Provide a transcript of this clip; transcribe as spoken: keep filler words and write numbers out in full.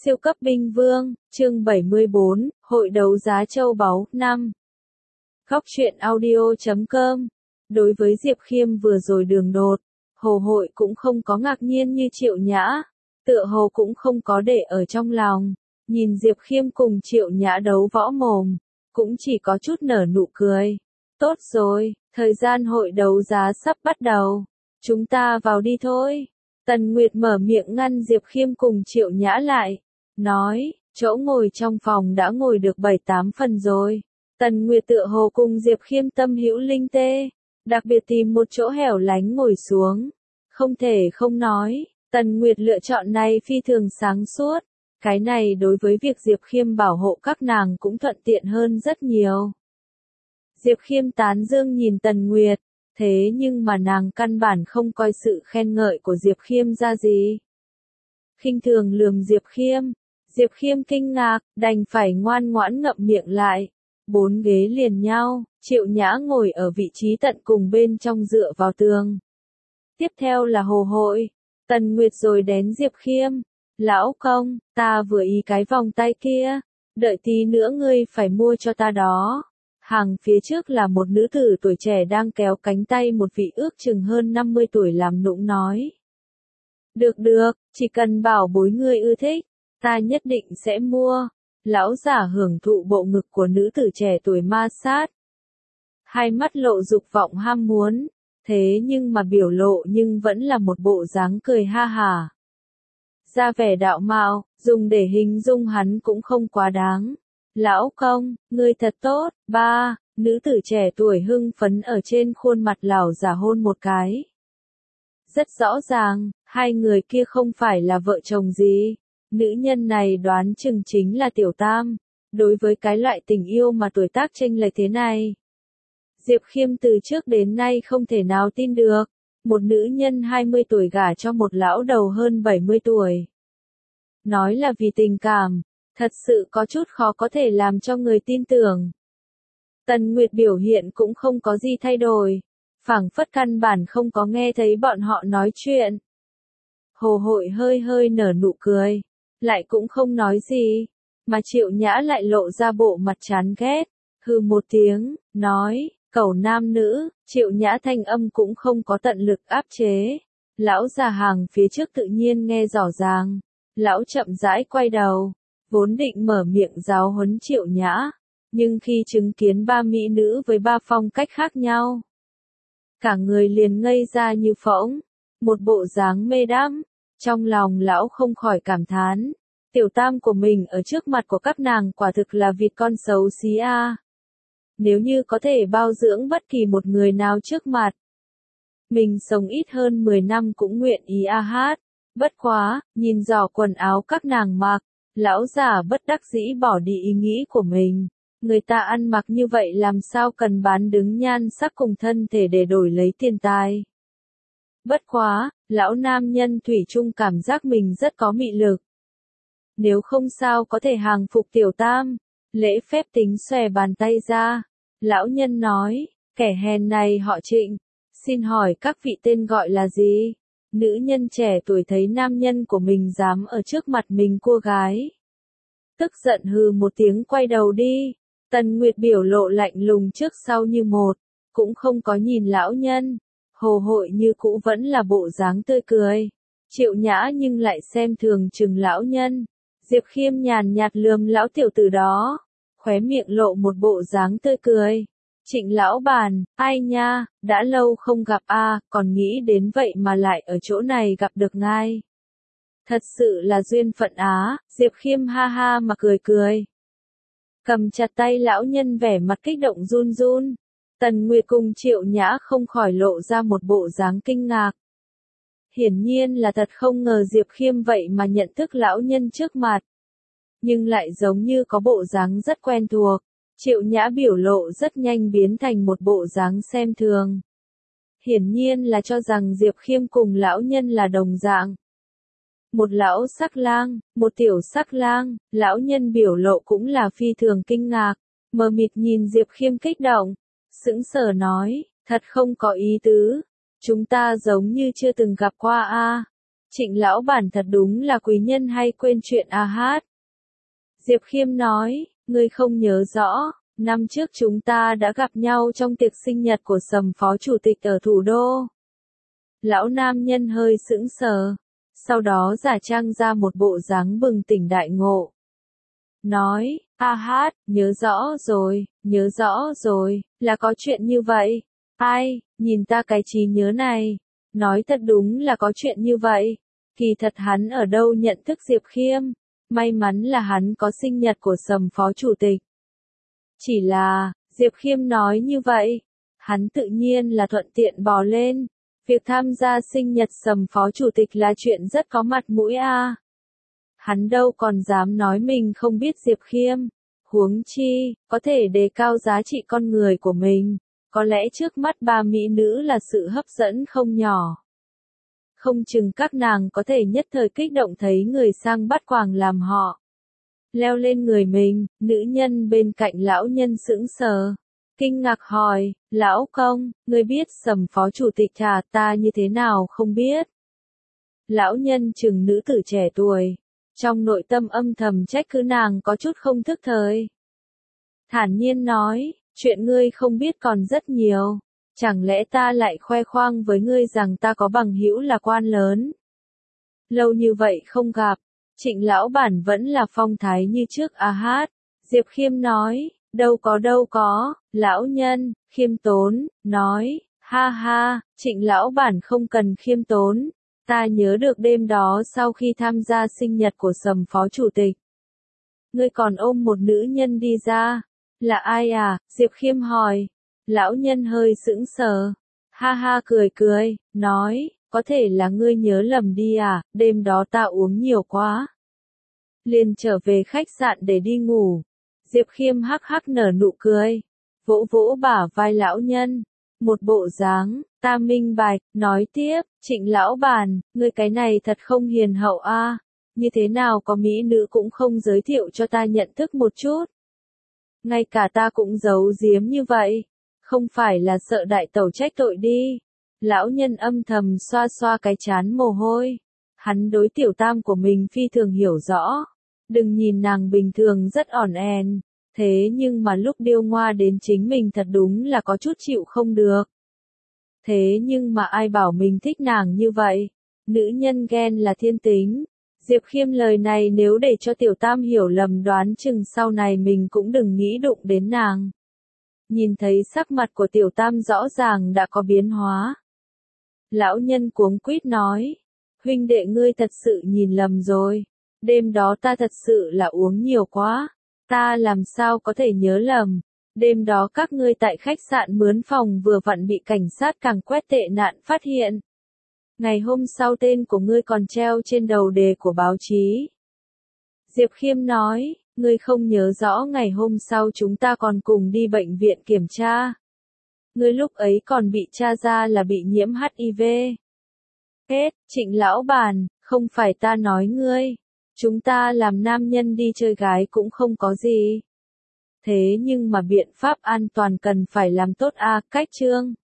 Siêu cấp binh vương, chương bảy mươi bốn, Hội đấu giá châu báu, năm. Góc truyện audio chấm com. Đối với Diệp Khiêm vừa rồi đường đột, Hồ Hội cũng không có ngạc nhiên như Triệu Nhã, tựa hồ cũng không có để ở trong lòng. Nhìn Diệp Khiêm cùng Triệu Nhã đấu võ mồm, cũng chỉ có chút nở nụ cười. Tốt rồi, thời gian hội đấu giá sắp bắt đầu. Chúng ta vào đi thôi. Tần Nguyệt mở miệng ngăn Diệp Khiêm cùng Triệu Nhã lại, nói, chỗ ngồi trong phòng đã ngồi được bảy tám phần rồi. Tần Nguyệt tựa hồ cùng Diệp Khiêm tâm hữu linh tê, đặc biệt tìm một chỗ hẻo lánh ngồi xuống. Không thể không nói, Tần Nguyệt lựa chọn này phi thường sáng suốt. Cái này đối với việc Diệp Khiêm bảo hộ các nàng cũng thuận tiện hơn rất nhiều. Diệp Khiêm tán dương nhìn Tần Nguyệt, thế nhưng mà nàng căn bản không coi sự khen ngợi của Diệp Khiêm ra gì. Khinh thường lườm Diệp Khiêm, Diệp Khiêm kinh ngạc, đành phải ngoan ngoãn ngậm miệng lại. Bốn ghế liền nhau, Triệu Nhã ngồi ở vị trí tận cùng bên trong dựa vào tường. Tiếp theo là Hồ Hội, Tần Nguyệt rồi đến Diệp Khiêm. Lão công, ta vừa ý cái vòng tay kia, đợi tí nữa ngươi phải mua cho ta đó. Hàng phía trước là một nữ tử tuổi trẻ đang kéo cánh tay một vị ước chừng hơn năm mươi tuổi làm nũng nói. Được được, chỉ cần bảo bối ngươi ưa thích, ta nhất định sẽ mua. Lão giả hưởng thụ bộ ngực của nữ tử trẻ tuổi ma sát. Hai mắt lộ dục vọng ham muốn, thế nhưng mà biểu lộ nhưng vẫn là một bộ dáng cười ha hà. Ra vẻ đạo mạo, dùng để hình dung hắn cũng không quá đáng. Lão công, ngươi thật tốt, ba, nữ tử trẻ tuổi hưng phấn ở trên khuôn mặt lão giả hôn một cái. Rất rõ ràng, hai người kia không phải là vợ chồng gì. Nữ nhân này đoán chừng chính là Tiểu Tam. Đối với cái loại tình yêu mà tuổi tác chênh lệch thế này, Diệp Khiêm từ trước đến nay không thể nào tin được. Một nữ nhân hai mươi tuổi gả cho một lão đầu hơn bảy mươi tuổi. Nói là vì tình cảm, thật sự có chút khó có thể làm cho người tin tưởng. Tần Nguyệt biểu hiện cũng không có gì thay đổi, phảng phất căn bản không có nghe thấy bọn họ nói chuyện. Hồ Hội hơi hơi nở nụ cười, lại cũng không nói gì, mà Triệu Nhã lại lộ ra bộ mặt chán ghét, hừ một tiếng, nói, cẩu nam nữ. Triệu Nhã thanh âm cũng không có tận lực áp chế. Lão già hàng phía trước tự nhiên nghe rõ ràng. Lão chậm rãi quay đầu, vốn định mở miệng giáo huấn Triệu Nhã, nhưng khi chứng kiến ba mỹ nữ với ba phong cách khác nhau, cả người liền ngây ra như phỗng, một bộ dáng mê đắm. Trong lòng lão không khỏi cảm thán, Tiểu Tam của mình ở trước mặt của các nàng quả thực là vịt con xấu xí a. Nếu như có thể bao dưỡng bất kỳ một người nào trước mặt, mình sống ít hơn mười năm cũng nguyện ý a hát. Bất quá, nhìn dò quần áo các nàng mặc, lão già bất đắc dĩ bỏ đi ý nghĩ của mình. Người ta ăn mặc như vậy làm sao cần bán đứng nhan sắc cùng thân thể để đổi lấy tiền tài. Bất quá, lão nam nhân thủy chung cảm giác mình rất có mị lực. Nếu không sao có thể hàng phục Tiểu Tam. Lễ phép tính xòe bàn tay ra. Lão nhân nói, kẻ hèn này họ Trịnh, xin hỏi các vị tên gọi là gì? Nữ nhân trẻ tuổi thấy nam nhân của mình dám ở trước mặt mình cua gái, tức giận hừ một tiếng quay đầu đi. Tần Nguyệt biểu lộ lạnh lùng trước sau như một, cũng không có nhìn lão nhân. Hồ Hội như cũ vẫn là bộ dáng tươi cười. Triệu Nhã nhưng lại xem thường chừng lão nhân. Diệp Khiêm nhàn nhạt lườm lão tiểu tử đó, khóe miệng lộ một bộ dáng tươi cười. Trịnh lão bàn, ai nha, đã lâu không gặp a, còn nghĩ đến vậy mà lại ở chỗ này gặp được ngài. Thật sự là duyên phận á. Diệp Khiêm ha ha mà cười cười, cầm chặt tay lão nhân vẻ mặt kích động run run. Tần Nguyệt cùng Triệu Nhã không khỏi lộ ra một bộ dáng kinh ngạc. Hiển nhiên là thật không ngờ Diệp Khiêm vậy mà nhận thức lão nhân trước mặt, nhưng lại giống như có bộ dáng rất quen thuộc. Triệu Nhã biểu lộ rất nhanh biến thành một bộ dáng xem thường. Hiển nhiên là cho rằng Diệp Khiêm cùng lão nhân là đồng dạng. Một lão sắc lang, một tiểu sắc lang, lão nhân biểu lộ cũng là phi thường kinh ngạc, mờ mịt nhìn Diệp Khiêm kích động, sững sờ nói, thật không có ý tứ, chúng ta giống như chưa từng gặp qua a. Trịnh lão bản thật đúng là quý nhân hay quên chuyện a hát. Diệp Khiêm nói, ngươi không nhớ rõ, năm trước chúng ta đã gặp nhau trong tiệc sinh nhật của Sầm phó chủ tịch ở thủ đô. Lão nam nhân hơi sững sờ, sau đó giả trang ra một bộ dáng bừng tỉnh đại ngộ. Nói, a hát, nhớ rõ rồi, nhớ rõ rồi, là có chuyện như vậy. Ai, nhìn ta cái trí nhớ này. Nói thật đúng là có chuyện như vậy. Kỳ thật hắn ở đâu nhận thức Diệp Khiêm. May mắn là hắn có sinh nhật của Sầm phó chủ tịch. Chỉ là, Diệp Khiêm nói như vậy. Hắn tự nhiên là thuận tiện bò lên. Việc tham gia sinh nhật Sầm phó chủ tịch là chuyện rất có mặt mũi a. À. Hắn đâu còn dám nói mình không biết Diệp Khiêm. Huống chi, có thể đề cao giá trị con người của mình. Có lẽ trước mắt ba mỹ nữ là sự hấp dẫn không nhỏ. Không chừng các nàng có thể nhất thời kích động thấy người sang bắt quàng làm họ. Leo lên người mình, nữ nhân bên cạnh lão nhân sững sờ. Kinh ngạc hỏi, lão công, ngươi biết Sầm phó chủ tịch à, ta như thế nào không biết. Lão nhân chừng nữ tử trẻ tuổi. Trong nội tâm âm thầm trách cứ nàng có chút không thức thời. Thản nhiên nói, chuyện ngươi không biết còn rất nhiều. Chẳng lẽ ta lại khoe khoang với ngươi rằng ta có bằng hữu là quan lớn. Lâu như vậy không gặp, Trịnh lão bản vẫn là phong thái như trước a hát. Diệp Khiêm nói, đâu có đâu có, lão nhân, khiêm tốn, nói, ha ha, Trịnh lão bản không cần khiêm tốn. Ta nhớ được đêm đó sau khi tham gia sinh nhật của Sầm phó chủ tịch. Ngươi còn ôm một nữ nhân đi ra. Là ai à? Diệp Khiêm hỏi. Lão nhân hơi sững sờ. Ha ha cười cười, nói, có thể là ngươi nhớ lầm đi à, đêm đó ta uống nhiều quá. Liền trở về khách sạn để đi ngủ. Diệp Khiêm hắc hắc nở nụ cười. Vỗ vỗ bả vai lão nhân. Một bộ dáng, ta minh bạch, nói tiếp, Trịnh lão bản, ngươi cái này thật không hiền hậu a. À. Như thế nào có mỹ nữ cũng không giới thiệu cho ta nhận thức một chút. Ngay cả ta cũng giấu giếm như vậy. Không phải là sợ đại tẩu trách tội đi. Lão nhân âm thầm xoa xoa cái trán mồ hôi. Hắn đối tiểu tam của mình phi thường hiểu rõ. Đừng nhìn nàng bình thường rất ỏn ẻn. Thế nhưng mà lúc điêu ngoa đến chính mình thật đúng là có chút chịu không được. Thế nhưng mà ai bảo mình thích nàng như vậy? Nữ nhân ghen là thiên tính. Diệp Khiêm lời này nếu để cho tiểu tam hiểu lầm đoán chừng sau này mình cũng đừng nghĩ đụng đến nàng. Nhìn thấy sắc mặt của tiểu tam rõ ràng đã có biến hóa. Lão nhân cuống quýt nói. Huynh đệ ngươi thật sự nhìn lầm rồi. Đêm đó ta thật sự là uống nhiều quá. Ta làm sao có thể nhớ lầm. Đêm đó các ngươi tại khách sạn mướn phòng vừa vặn bị cảnh sát càng quét tệ nạn phát hiện. Ngày hôm sau tên của ngươi còn treo trên đầu đề của báo chí. Diệp Khiêm nói, ngươi không nhớ rõ ngày hôm sau chúng ta còn cùng đi bệnh viện kiểm tra. Ngươi lúc ấy còn bị tra ra là bị nhiễm hát i vê. Hết, Trịnh lão bản, không phải ta nói ngươi. Chúng ta làm nam nhân đi chơi gái cũng không có gì. Thế nhưng mà biện pháp an toàn cần phải làm tốt a, cách chương.